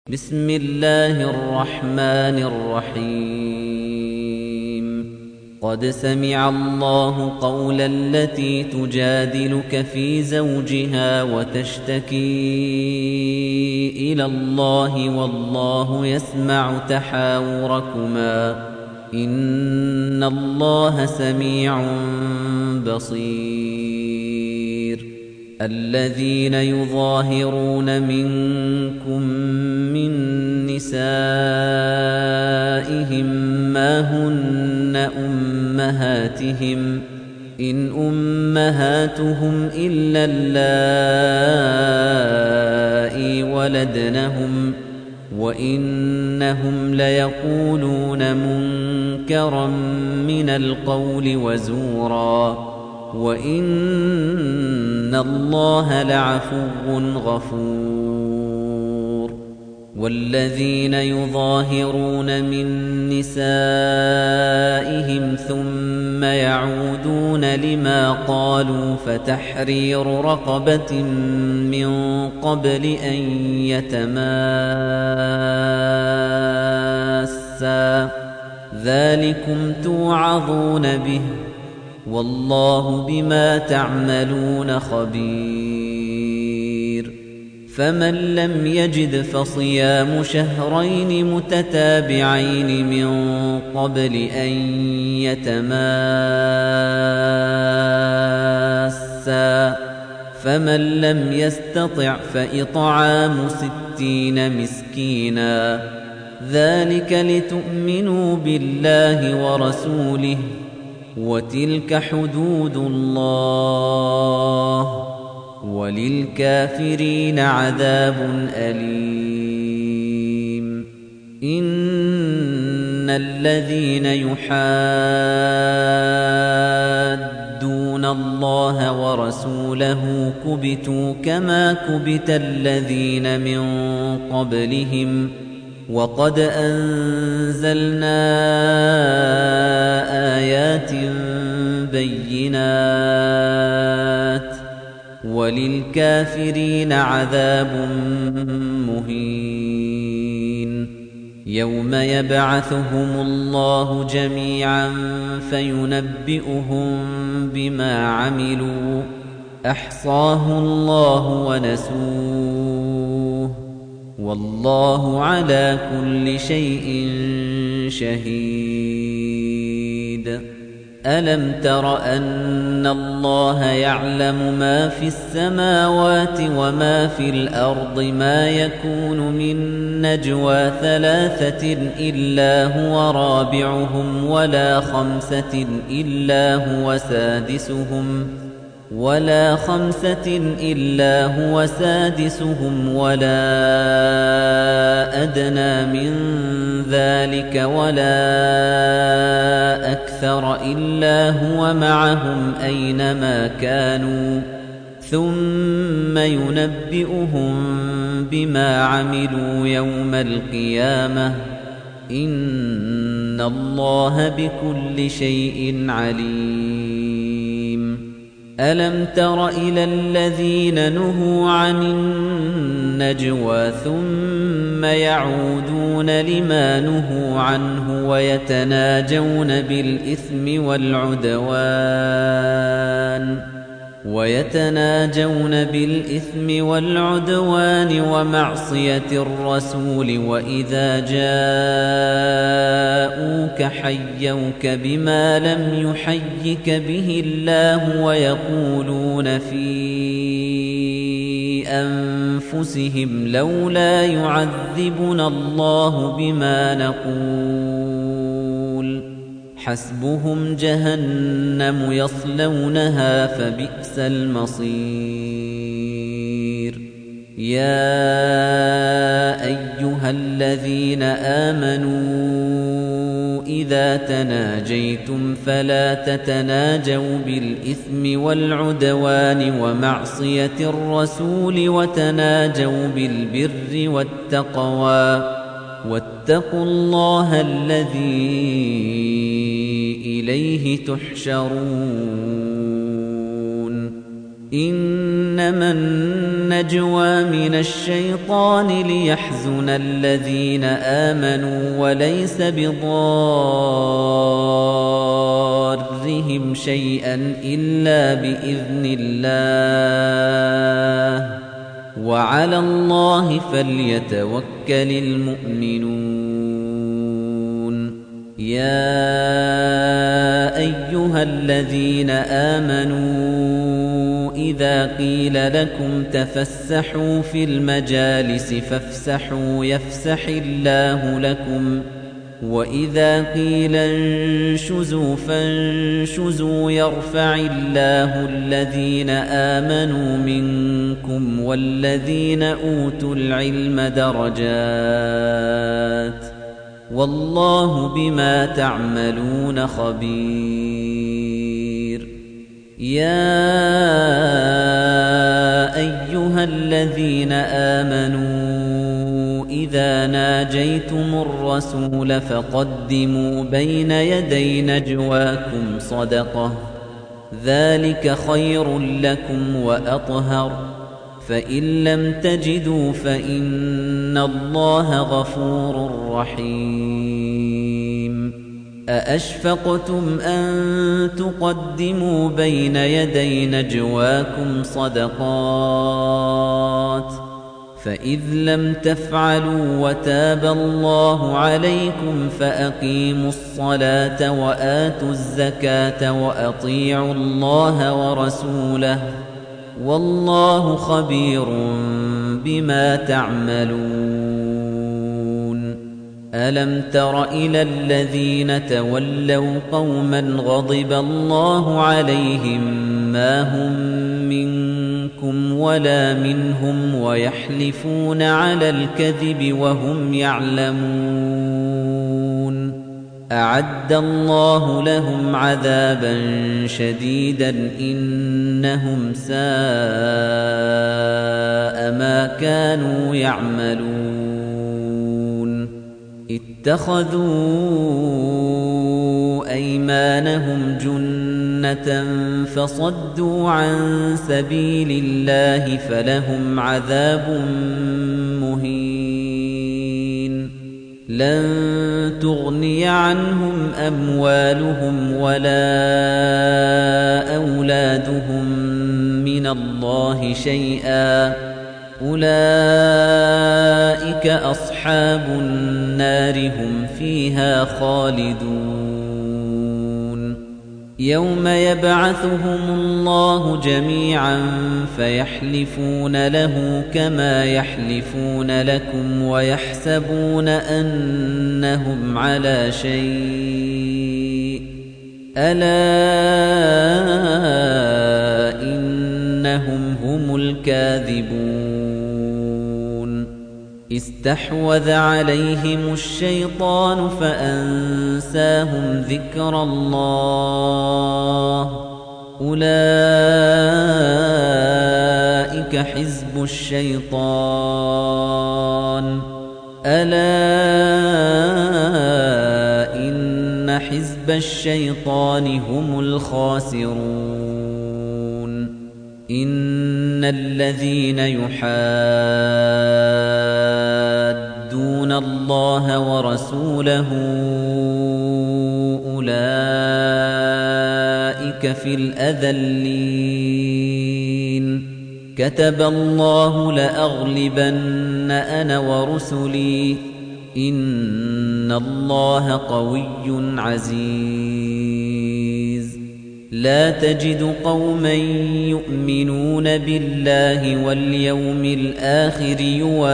بسم الله الرحمن الرحيم قد سمع الله قول التي تجادلك في زوجها وتشتكي إلى الله والله يسمع تحاوركما إن الله سميع بصير الذين يظاهرون منكم من نسائهم ما هن أمهاتهم إن أمهاتهم إلا اللائي ولدنهم وإنهم ليقولون منكرا من القول وزورا وَإِنَّ اللَّهَ لَعَفُوٌّ غَفُورٌ وَالَّذِينَ يُظَاهِرُونَ مِن نِّسَائِهِمْ ثُمَّ يَعُودُونَ لِمَا قَالُوا فَتَحْرِيرُ رَقَبَةٍ مِّن قَبْلِ أَن يَتَمَاسَّا ذَلِكُمْ تُوعَظُونَ بِهِ والله بما تعملون خبير فمن لم يجد فصيام شهرين متتابعين من قبل أن يتماسا فمن لم يستطع فإطعام 60 مسكينا ذلك لتؤمنوا بالله ورسوله وتلك حدود الله وللكافرين عذاب أليم إن الذين يحادون الله ورسوله كبتوا كما كبت الذين من قبلهم وقد أنزلنا آيات بينات وللكافرين عذاب مهين يوم يبعثهم الله جميعا فينبئهم بما عملوا أحصاه الله ونسوه والله على كل شيء شهيد ألم تر أن الله يعلم ما في السماوات وما في الأرض ما يكون من نجوى 3 إلا هو رابعهم ولا 5 إلا هو سادسهم ولا أدنى من ذلك ولا أكثر إلا هو معهم أينما كانوا ثم ينبئهم بما عملوا يوم القيامة إن الله بكل شيء عليم ألم تر إلى الذين نهوا عن النجوى ثم يعودون لما نهوا عنه ويتناجون بالإثم والعدوان ومعصية الرسول وإذا جاءوك حيوك بما لم يحيك به الله ويقولون في أنفسهم لولا يعذبنا الله بما نقول حسبهم جهنم يصلونها فبئس المصير يا أيها الذين آمنوا إذا تناجيتم فلا تتناجوا بالإثم والعدوان ومعصية الرسول وتناجوا بالبر والتقوى واتقوا الله الذي إليه تحشرون إنما النجوى من الشيطان ليحزن الذين آمنوا وليس بضارهم شيئا إلا بإذن الله وعلى الله فليتوكل المؤمنون يا أيها الذين آمنوا إذا قيل لكم تفسحوا في المجالس فافسحوا يفسح الله لكم وإذا قيل انشزوا فانشزوا يرفع الله الذين آمنوا منكم والذين أوتوا العلم درجات والله بما تعملون خبير يا أيها الذين آمنوا إذا ناجيتم الرسول فقدموا بين يدي نجواكم صدقة ذلك خير لكم وأطهر فإن لم تجدوا فإن الله غفور رحيم أأشفقتم أن تقدموا بين يدي نجواكم صدقات فإذ لم تفعلوا وتاب الله عليكم فأقيموا الصلاة وآتوا الزكاة وأطيعوا الله ورسوله والله خبير بما تعملون ألم تر إلى الذين تولوا قوما غضب الله عليهم ما هم منكم ولا منهم ويحلفون على الكذب وهم يعلمون أعد الله لهم عذابا شديدا إنهم ساء ما كانوا يعملون اتخذوا أيمانهم جنة فصدوا عن سبيل الله فلهم عذاب مهين لن تغني عنهم أموالهم ولا أولادهم من الله شيئا أولئك أصحاب النار هم فيها خالدون يوم يبعثهم الله جميعا فيحلفون له كما يحلفون لكم ويحسبون أنهم على شيء ألا إنهم هم الكاذبون استحوذ عليهم الشيطان فأنساهم ذكر الله أولئك حزب الشيطان ألا إن حزب الشيطان هم الخاسرون إن الذين يحادون الله ورسوله أولئك في الأذلين كتب الله لأغلبن أنا ورسلي إن الله قوي عزيز لا تجد قوما يؤمنون بالله واليوم الآخر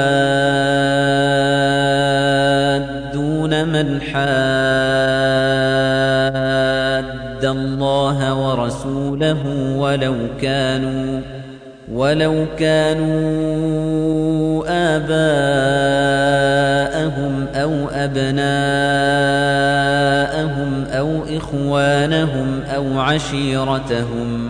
يوادون من حاد الله ورسوله ولو كانوا آباءهم أو أبناءهم أو إخوانهم أو عشيرتهم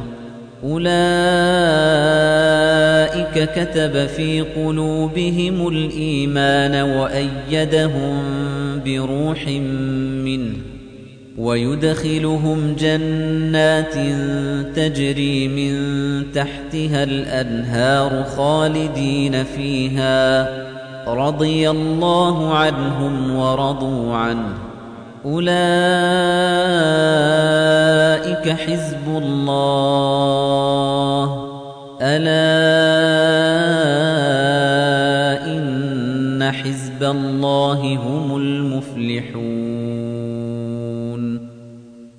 أولئك كتب في قلوبهم الإيمان وأيدهم بروح منه ويدخلهم جنات تجري من تحتها الأنهار خالدين فيها رضي الله عنهم ورضوا عنه أولئك حزب الله ألا إن حزب الله هم المفلحون